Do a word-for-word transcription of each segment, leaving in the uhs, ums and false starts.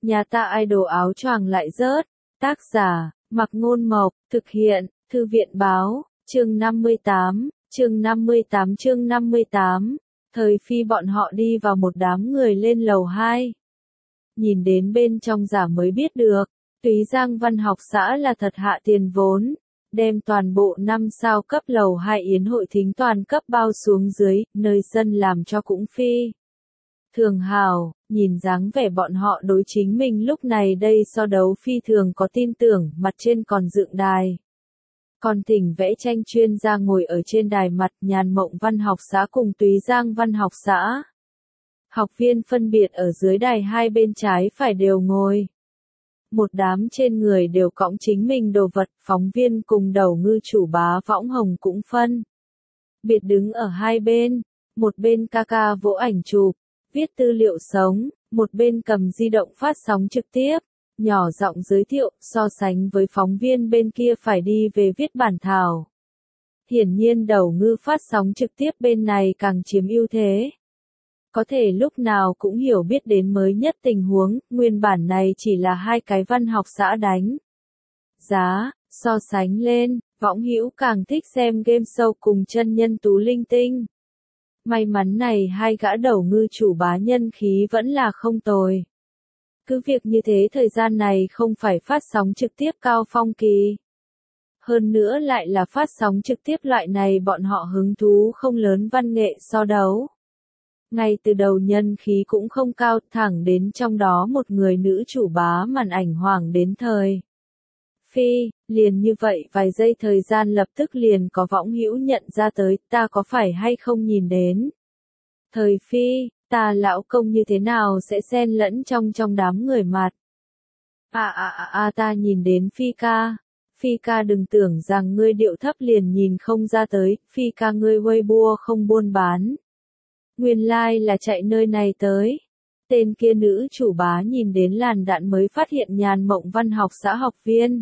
Nhà ta idol áo choàng lại rớt. Tác giả, Mặc Ngôn Mộc, thực hiện, Thư viện Báo, chương năm mươi tám, chương năm mươi tám chương năm mươi tám. Thời Phi bọn họ đi vào một đám người lên lầu hai. Nhìn đến bên trong giả mới biết được, Túy Giang Văn học xã là thật hạ tiền vốn, đem toàn bộ năm sao cấp lầu hai yến hội thính toàn cấp bao xuống dưới, nơi sân làm cho cũng phi. Thường hào, nhìn dáng vẻ bọn họ đối chính mình lúc này đây so đấu phi thường có tin tưởng, mặt trên còn dựng đài. Còn thỉnh vẽ tranh chuyên gia ngồi ở trên đài mặt Nhàn Mộng Văn học xã cùng Túy Giang Văn học xã. Học viên phân biệt ở dưới đài hai bên trái phải đều ngồi. Một đám trên người đều cõng chính mình đồ vật, phóng viên cùng đầu ngư chủ bá Võng Hồng cũng phân biệt đứng ở hai bên, một bên ca ca vỗ ảnh chụp, viết tư liệu sống, một bên cầm di động phát sóng trực tiếp, nhỏ giọng giới thiệu, so sánh với phóng viên bên kia phải đi về viết bản thảo. Hiển nhiên đầu ngư phát sóng trực tiếp bên này càng chiếm ưu thế. Có thể lúc nào cũng hiểu biết đến mới nhất tình huống, nguyên bản này chỉ là hai cái văn học xã đánh giá, so sánh lên, Võng Hữu càng thích xem game show cùng chân nhân tú linh tinh. May mắn này hai gã đầu ngư chủ bá nhân khí vẫn là không tồi. Cứ việc như thế thời gian này không phải phát sóng trực tiếp cao phong kỳ. Hơn nữa lại là phát sóng trực tiếp loại này bọn họ hứng thú không lớn văn nghệ so đấu. Ngay từ đầu nhân khí cũng không cao, thẳng đến trong đó một người nữ chủ bá màn ảnh hoảng đến thời Phi, liền như vậy vài giây thời gian lập tức liền có Võng Hữu nhận ra tới, ta có phải hay không nhìn đến. Thời Phi, ta lão công như thế nào sẽ xen lẫn trong trong đám người mặt. À à à à ta nhìn đến Phi ca. Phi ca đừng tưởng rằng ngươi điệu thấp liền nhìn không ra tới, Phi ca ngươi Weibo không buôn bán. Nguyên lai like là chạy nơi này tới. Tên kia nữ chủ bá nhìn đến làn đạn mới phát hiện Nhàn Mộng Văn học xã học viên.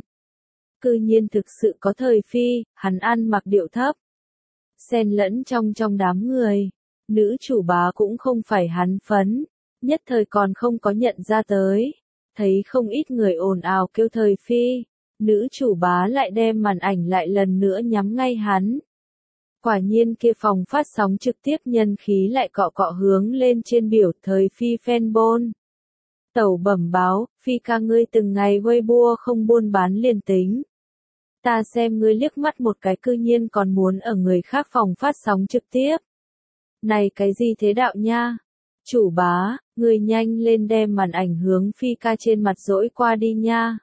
Cư nhiên thực sự có Thời Phi, hắn ăn mặc điệu thấp. Xen lẫn trong trong đám người. Nữ chủ bá cũng không phải hắn phấn. Nhất thời còn không có nhận ra tới. Thấy không ít người ồn ào kêu Thời Phi. Nữ chủ bá lại đem màn ảnh lại lần nữa nhắm ngay hắn. Quả nhiên kia phòng phát sóng trực tiếp nhân khí lại cọ cọ hướng lên trên biểu Thời Phi fanpage. Tẩu bẩm báo, Phi ca ngươi từng ngày Weibo không buôn bán liền tính. Ta xem ngươi liếc mắt một cái cư nhiên còn muốn ở người khác phòng phát sóng trực tiếp. Này cái gì thế đạo nha? Chủ bá, ngươi nhanh lên đem màn ảnh hướng Phi ca trên mặt dỗi qua đi nha.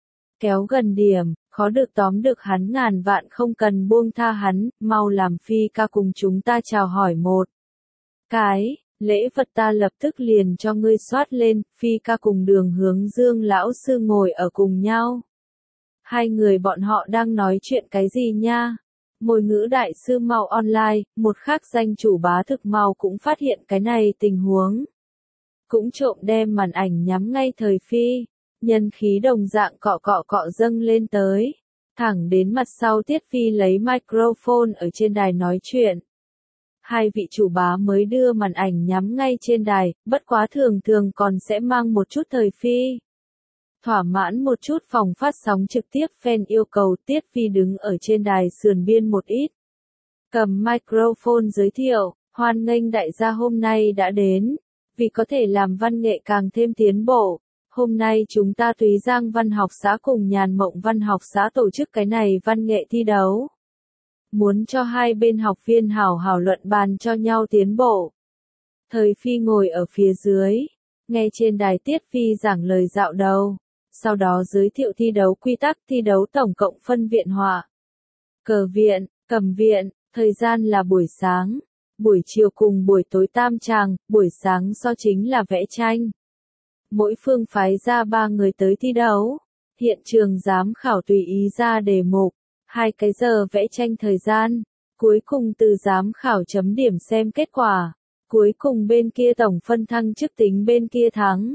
Kéo gần điểm, khó được tóm được hắn ngàn vạn không cần buông tha hắn, mau làm Phi ca cùng chúng ta chào hỏi một cái, lễ vật ta lập tức liền cho ngươi soát lên, Phi ca cùng Đường Hướng Dương lão sư ngồi ở cùng nhau. Hai người bọn họ đang nói chuyện cái gì nha? Môi ngữ đại sư mau online, một khác danh chủ bá thực mau cũng phát hiện cái này tình huống. Cũng trộm đem màn ảnh nhắm ngay Thời Phi. Nhân khí đồng dạng cọ cọ cọ dâng lên tới. Thẳng đến mặt sau Tiết Phi lấy microphone ở trên đài nói chuyện. Hai vị chủ bá mới đưa màn ảnh nhắm ngay trên đài, bất quá thường thường còn sẽ mang một chút Thời Phi. Thỏa mãn một chút phòng phát sóng trực tiếp fan yêu cầu Tiết Phi đứng ở trên đài sườn biên một ít. Cầm microphone giới thiệu, hoan nghênh đại gia hôm nay đã đến. Vì có thể làm văn nghệ càng thêm tiến bộ. Hôm nay chúng ta Túy Giang Văn học xã cùng Nhàn Mộng Văn học xã tổ chức cái này văn nghệ thi đấu. Muốn cho hai bên học viên hào hào luận bàn cho nhau tiến bộ. Thời Phi ngồi ở phía dưới, nghe trên đài Tiết Phi giảng lời dạo đầu, sau đó giới thiệu thi đấu quy tắc thi đấu tổng cộng phân viện họa, cờ viện, cầm viện, thời gian là buổi sáng, buổi chiều cùng buổi tối tam tràng, buổi sáng so chính là vẽ tranh. Mỗi phương phái ra ba người tới thi đấu. Hiện trường giám khảo tùy ý ra đề mục. Hai cái giờ vẽ tranh thời gian. Cuối cùng từ giám khảo chấm điểm xem kết quả. Cuối cùng bên kia tổng phân thăng chức tính bên kia thắng.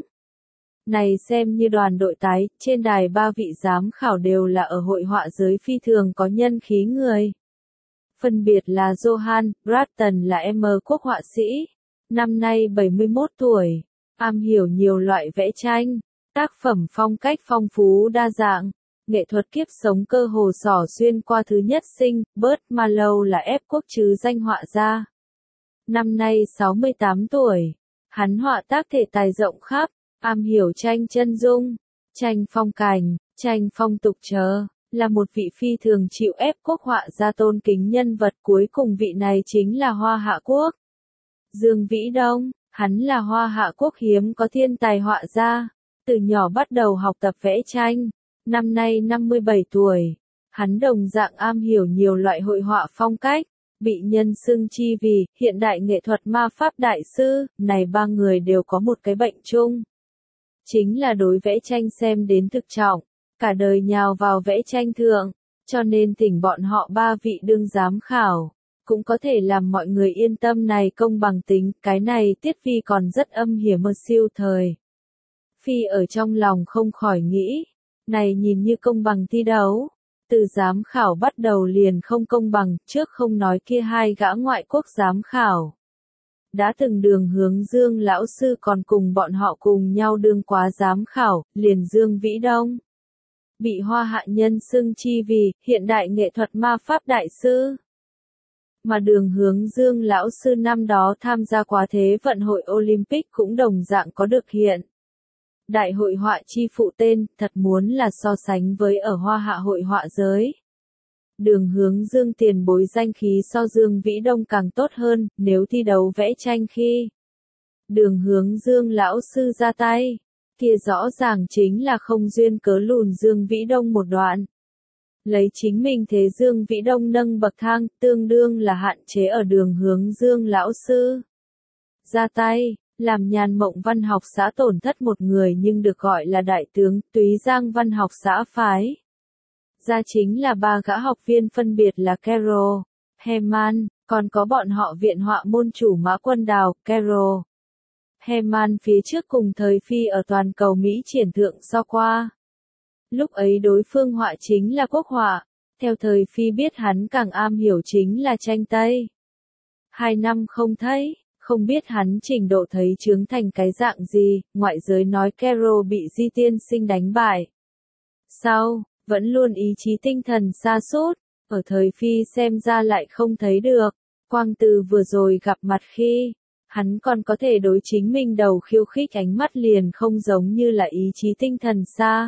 Này xem như đoàn đội tái, trên đài ba vị giám khảo đều là ở hội họa giới phi thường có nhân khí người. Phân biệt là Johan Bratton là em quốc họa sĩ. Năm nay bảy mươi mốt tuổi. Am hiểu nhiều loại vẽ tranh, Tác phẩm phong cách phong phú đa dạng, nghệ thuật kiếp sống cơ hồ xỏ xuyên qua thứ nhất sinh, Burt Mallow là ép quốc trứ danh họa gia. Năm nay sáu mươi tám tuổi, hắn họa tác thể tài rộng khắp, am hiểu tranh chân dung, tranh phong cảnh, tranh phong tục chờ, là một vị phi thường chịu ép quốc họa gia tôn kính nhân vật. Cuối cùng vị này chính là Hoa Hạ Quốc. Dương Vĩ Đông, hắn là Hoa Hạ Quốc hiếm có thiên tài họa gia, từ nhỏ bắt đầu học tập vẽ tranh, năm nay năm mươi bảy tuổi, hắn đồng dạng am hiểu nhiều loại hội họa phong cách, bị nhân xưng chi vì hiện đại nghệ thuật ma pháp đại sư. Này ba người đều có một cái bệnh chung, chính là đối vẽ tranh xem đến thực trọng, cả đời nhào vào vẽ tranh thượng, cho nên thỉnh bọn họ ba vị đương giám khảo, cũng có thể làm mọi người yên tâm này công bằng tính. Cái này Tiết Phi còn rất âm hiểm mơ siêu thời. Phi ở trong lòng không khỏi nghĩ, này nhìn như công bằng thi đấu, từ giám khảo bắt đầu liền không công bằng, trước không nói kia hai gã ngoại quốc giám khảo. Đã từng Đường Hướng Dương lão sư còn cùng bọn họ cùng nhau đương quá giám khảo, liền Dương Vĩ Đông. Bị Hoa Hạ nhân xưng chi vì hiện đại nghệ thuật ma pháp đại sư. Mà Đường Hướng Dương lão sư năm đó tham gia quá Thế vận hội Olympic cũng đồng dạng có được hiện đại hội họa chi phụ tên, thật muốn là so sánh với ở Hoa Hạ hội họa giới. Đường Hướng Dương tiền bối danh khí so Dương Vĩ Đông càng tốt hơn, nếu thi đấu vẽ tranh khi Đường Hướng Dương lão sư ra tay, kia rõ ràng chính là không duyên cớ lùn Dương Vĩ Đông một đoạn. Lấy chính mình thế Dương Vĩ Đông nâng bậc thang, tương đương là hạn chế ở Đường Hướng Dương lão sư ra tay, làm Nhàn Mộng Văn học xã tổn thất một người nhưng được gọi là đại tướng. Túy Giang Văn học xã phái ra chính là ba gã học viên phân biệt là Carol, Heman, còn có bọn họ viện họa môn chủ Mã Quân Đào. Carol, Heman phía trước cùng thời Phi ở toàn cầu Mỹ triển thượng so qua. Lúc ấy đối phương họa chính là quốc họa, theo thời Phi biết hắn càng am hiểu chính là tranh Tây. Hai năm không thấy, không biết hắn trình độ thấy chướng thành cái dạng gì. Ngoại giới nói Carol bị Di tiên sinh đánh bại. Sau, vẫn luôn ý chí tinh thần sa sút, ở thời Phi xem ra lại không thấy được. Quang Từ vừa rồi gặp mặt khi, hắn còn có thể đối chính mình đầu khiêu khích, ánh mắt liền không giống như là ý chí tinh thần xa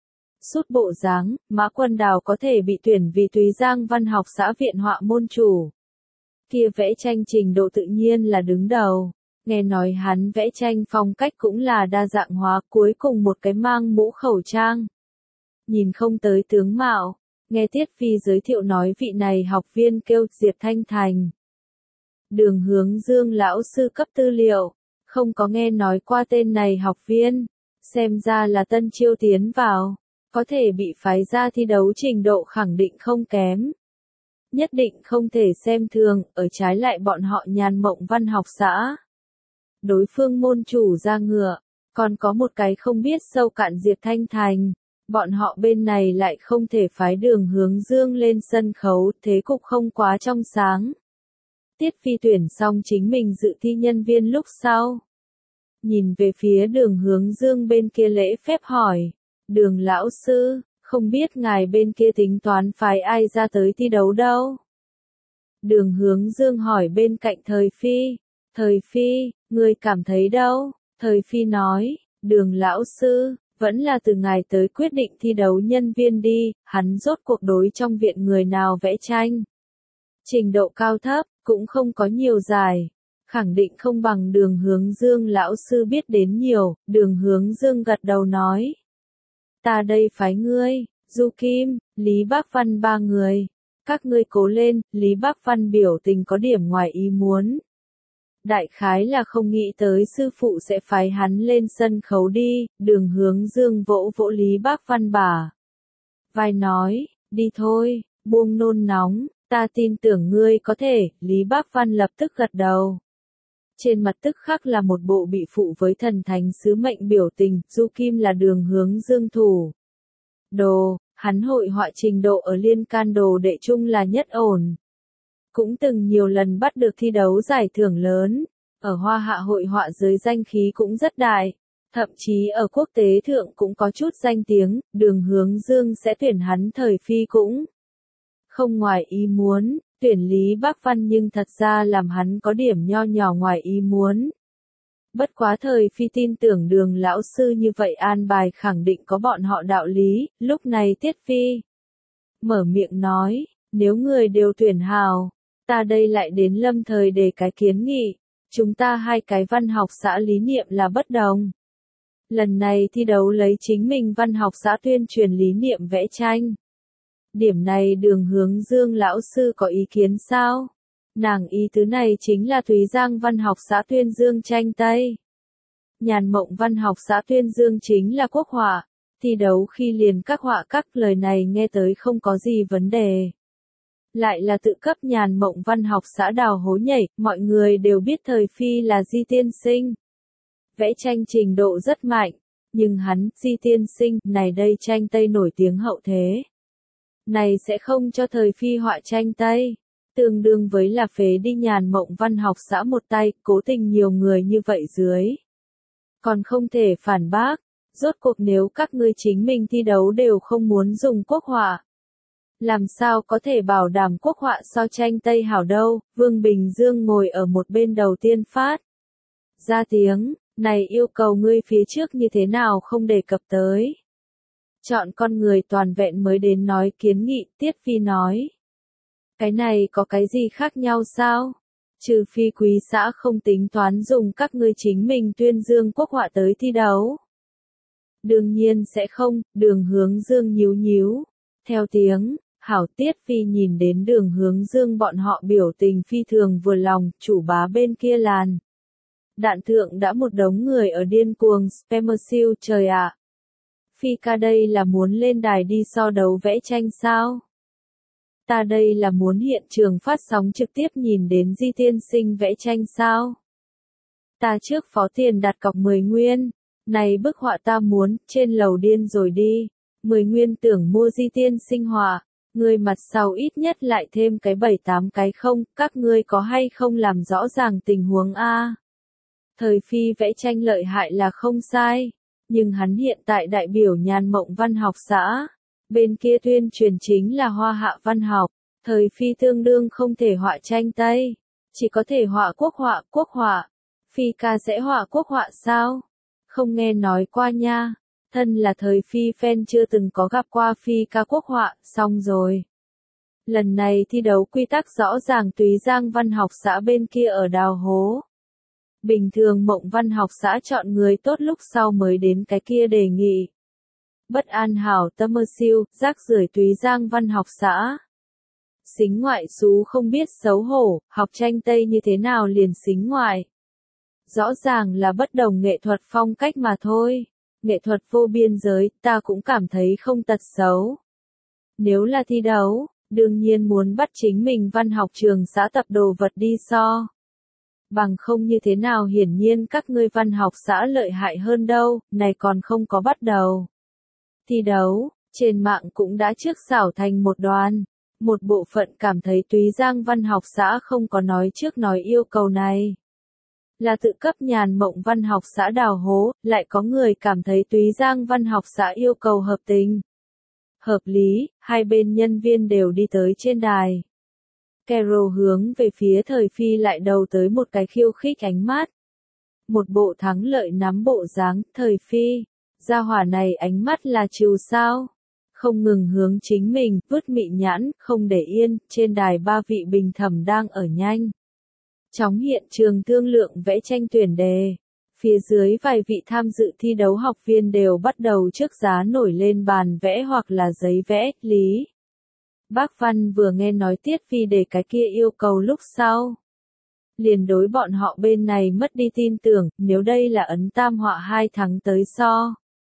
sút bộ dáng. Mã Quân Đào có thể bị tuyển vì Túy Giang Văn học xã viện họa môn chủ. Kia vẽ tranh trình độ tự nhiên là đứng đầu, nghe nói hắn vẽ tranh phong cách cũng là đa dạng hóa. Cuối cùng một cái mang mũ khẩu trang, nhìn không tới tướng mạo, nghe Tiết Phi giới thiệu nói vị này học viên kêu Diệp Thanh Thành. Đường Hướng Dương lão sư cấp tư liệu, không có nghe nói qua tên này học viên, xem ra là tân chiêu tiến vào, có thể bị phái ra thi đấu trình độ khẳng định không kém. Nhất định không thể xem thường, ở trái lại bọn họ Nhàn Mộng Văn học xã. Đối phương môn chủ ra ngựa, còn có một cái không biết sâu cạn Diệp Thanh Thành, bọn họ bên này lại không thể phái Đường Hướng Dương lên sân khấu, thế cục không quá trong sáng. Tiết Phi tuyển xong chính mình dự thi nhân viên lúc sau. Nhìn về phía Đường Hướng Dương bên kia lễ phép hỏi, Đường lão sư, không biết ngài bên kia tính toán phái ai ra tới thi đấu đâu? Đường Hướng Dương hỏi bên cạnh thời Phi, thời Phi, ngươi cảm thấy đâu? Thời Phi nói, Đường lão sư, vẫn là từ ngài tới quyết định thi đấu nhân viên đi. Hắn rốt cuộc đối trong viện người nào vẽ tranh trình độ cao thấp, cũng không có nhiều giải, khẳng định không bằng Đường Hướng Dương lão sư biết đến nhiều. Đường Hướng Dương gật đầu nói, ta đây phái ngươi, Du Kim, Lý Bác Văn ba người, các ngươi cố lên. Lý Bác Văn biểu tình có điểm ngoài ý muốn, đại khái là không nghĩ tới sư phụ sẽ phái hắn lên sân khấu đi. Đường Hướng Dương vỗ vỗ Lý Bác Văn bả vai nói, đi thôi, buông nôn nóng, ta tin tưởng ngươi có thể. Lý Bác Văn lập tức gật đầu, trên mặt tức khắc là một bộ bị phụ với thần thánh sứ mệnh biểu tình. Du Kim là Đường Hướng Dương thủ đồ, hắn hội họa trình độ ở liên can đồ đệ chung là nhất ổn, cũng từng nhiều lần bắt được thi đấu giải thưởng lớn, ở Hoa Hạ hội họa giới danh khí cũng rất đại. Thậm chí ở quốc tế thượng cũng có chút danh tiếng, Đường Hướng Dương sẽ tuyển hắn thời phi cũng không ngoài ý muốn, tuyển Lý Bác Văn nhưng thật ra làm hắn có điểm nho nhỏ ngoài ý muốn. Bất quá thời phi tin tưởng Đường lão sư như vậy an bài khẳng định có bọn họ đạo lý, lúc này Tiết Phi mở miệng nói, nếu người đều tuyển hào, ta đây lại đến lâm thời để cái kiến nghị, chúng ta hai cái văn học xã lý niệm là bất đồng. Lần này thi đấu lấy chính mình văn học xã tuyên truyền lý niệm vẽ tranh. Điểm này Đường Hướng Dương lão sư có ý kiến sao? Nàng ý tứ này chính là Thúy Giang văn học xã tuyên dương tranh Tây. Nhàn Mộng văn học xã tuyên dương chính là quốc họa. Thi đấu khi liền các họa các lời này nghe tới không có gì vấn đề. Lại là tự cấp Nhàn Mộng văn học xã đào hố nhảy, mọi người đều biết thời phi là Di tiên sinh. Vẽ tranh trình độ rất mạnh, nhưng hắn, Di tiên sinh, này đây tranh Tây nổi tiếng hậu thế. Này sẽ không cho thời phi họa tranh Tây, tương đương với là phế đi Nhàn Mộng văn học xã một tay, cố tình nhiều người như vậy dưới. Còn không thể phản bác, rốt cuộc nếu các ngươi chính mình thi đấu đều không muốn dùng quốc họa. Làm sao có thể bảo đảm quốc họa so tranh Tây hảo đâu, Vương Bình Dương ngồi ở một bên đầu tiên phát. Ra tiếng, này yêu cầu ngươi phía trước như thế nào không đề cập tới. Chọn con người toàn vẹn mới đến nói kiến nghị, Tiết Phi nói. Cái này có cái gì khác nhau sao? Trừ phi quý xã không tính toán dùng các ngươi chính mình tuyên dương quốc họa tới thi đấu. Đương nhiên sẽ không, Đường Hướng Dương nhíu nhíu. Theo tiếng, hảo Tiết Phi nhìn đến Đường Hướng Dương bọn họ biểu tình phi thường vừa lòng, chủ bá bên kia làn. Đạn thượng đã một đống người ở điên cuồng, Spamersill trời ạ. Phi ca đây là muốn lên đài đi so đấu vẽ tranh sao? Ta đây là muốn hiện trường phát sóng trực tiếp nhìn đến Di tiên sinh vẽ tranh sao? Ta trước phó tiền đặt cọc mười nguyên. Này bức họa ta muốn, trên lầu điên rồi đi. mười nguyên tưởng mua Di tiên sinh họa. Người mặt sau ít nhất lại thêm cái bảy tám cái không, các ngươi có hay không làm rõ ràng tình huống A. Thời phi vẽ tranh lợi hại là không sai. Nhưng hắn hiện tại đại biểu Nhàn Mộng văn học xã. Bên kia tuyên truyền chính là Hoa Hạ văn học. Thời phi tương đương không thể họa tranh Tây. Chỉ có thể họa quốc họa, quốc họa. Phi ca sẽ họa quốc họa sao? Không nghe nói qua nha. Thân là thời phi fan chưa từng có gặp qua phi ca quốc họa, xong rồi. Lần này thi đấu quy tắc rõ ràng Túy Giang văn học xã bên kia ở đào hố. Bình thường Mộng văn học xã chọn người tốt lúc sau mới đến cái kia đề nghị. Bất an hảo Spamersill, rác rưởi Túy Giang văn học xã. Xính ngoại xú không biết xấu hổ, học tranh Tây như thế nào liền xính ngoại. Rõ ràng là bất đồng nghệ thuật phong cách mà thôi. Nghệ thuật vô biên giới, ta cũng cảm thấy không tật xấu. Nếu là thi đấu, đương nhiên muốn bắt chính mình văn học trường xã tập đồ vật đi so. Bằng không như thế nào hiển nhiên các ngươi văn học xã lợi hại hơn đâu, này còn không có bắt đầu. Thi đấu, trên mạng cũng đã trước xảo thành một đoàn. Một bộ phận cảm thấy Túy Giang văn học xã không có nói trước nói yêu cầu này. Là tự cấp Nhàn Mộng văn học xã đào hố, lại có người cảm thấy Túy Giang văn học xã yêu cầu hợp tình. Hợp lý, hai bên nhân viên đều đi tới trên đài. Carol hướng về phía thời phi lại đầu tới một cái khiêu khích ánh mắt. Một bộ thắng lợi nắm bộ dáng, thời phi. Gia hỏa này ánh mắt là chiều sao? Không ngừng hướng chính mình, vứt mị nhãn, không để yên, trên đài ba vị bình thẩm đang ở nhanh. Chóng hiện trường thương lượng vẽ tranh tuyển đề. Phía dưới vài vị tham dự thi đấu học viên đều bắt đầu trước giá nổi lên bàn vẽ hoặc là giấy vẽ, lý. Bác Văn vừa nghe nói Tiết Phi để cái kia yêu cầu lúc sau. Liền đối bọn họ bên này mất đi tin tưởng, nếu đây là ấn tam họa hai thắng tới so.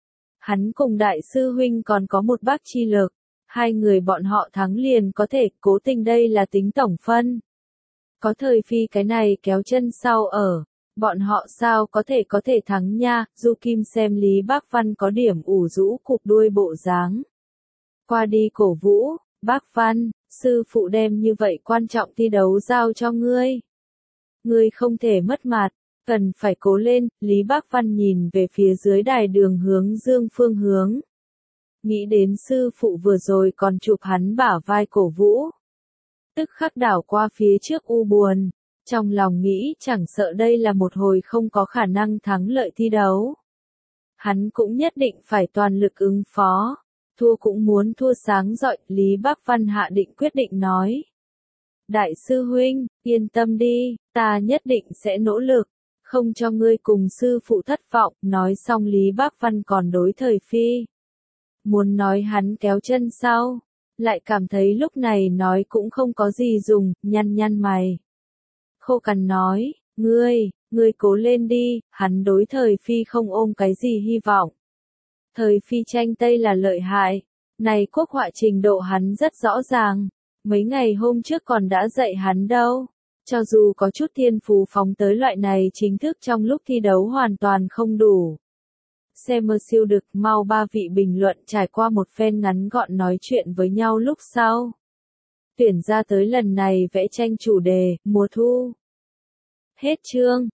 Hắn cùng đại sư huynh còn có một bác chi lực. Hai người bọn họ thắng liền có thể, cố tình đây là tính tổng phân. Có thời phi cái này kéo chân sau ở. Bọn họ sao có thể có thể thắng nha, Du Kim xem Lý Bác Văn có điểm ủ rũ cụp đuôi bộ dáng. Qua đi cổ vũ, Bác Văn, sư phụ đem như vậy quan trọng thi đấu giao cho ngươi. Ngươi không thể mất mặt, Cần phải cố lên, Lý Bác Văn nhìn về phía dưới đài đường hướng dương phương hướng. Nghĩ đến sư phụ vừa rồi còn chụp hắn bả vai cổ vũ. Tức khắc đảo qua phía trước u buồn, trong lòng nghĩ chẳng sợ đây là một hồi không có khả năng thắng lợi thi đấu. Hắn cũng nhất định phải toàn lực ứng phó, thua cũng muốn thua sáng rọi, Lý Bác Văn hạ định quyết định nói. Đại sư huynh, yên tâm đi, ta nhất định sẽ nỗ lực, không cho ngươi cùng sư phụ thất vọng, nói xong Lý Bác Văn còn đối Thời Phi. Muốn nói hắn kéo chân sau, lại cảm thấy lúc này nói cũng không có gì dùng, nhăn nhăn mày. Khô cằn nói, ngươi, ngươi cố lên đi, hắn đối Thời Phi không ôm cái gì hy vọng. Thời Phi tranh Tây là lợi hại, này quốc họa trình độ hắn rất rõ ràng, mấy ngày hôm trước còn đã dạy hắn đâu. Cho dù có chút thiên phú phóng tới loại này chính thức trong lúc thi đấu hoàn toàn không đủ. Xem mơ siêu được, mau ba vị bình luận trải qua một phen ngắn gọn nói chuyện với nhau lúc sau. Tuyển ra tới lần này vẽ tranh chủ đề, mùa thu. Hết chương.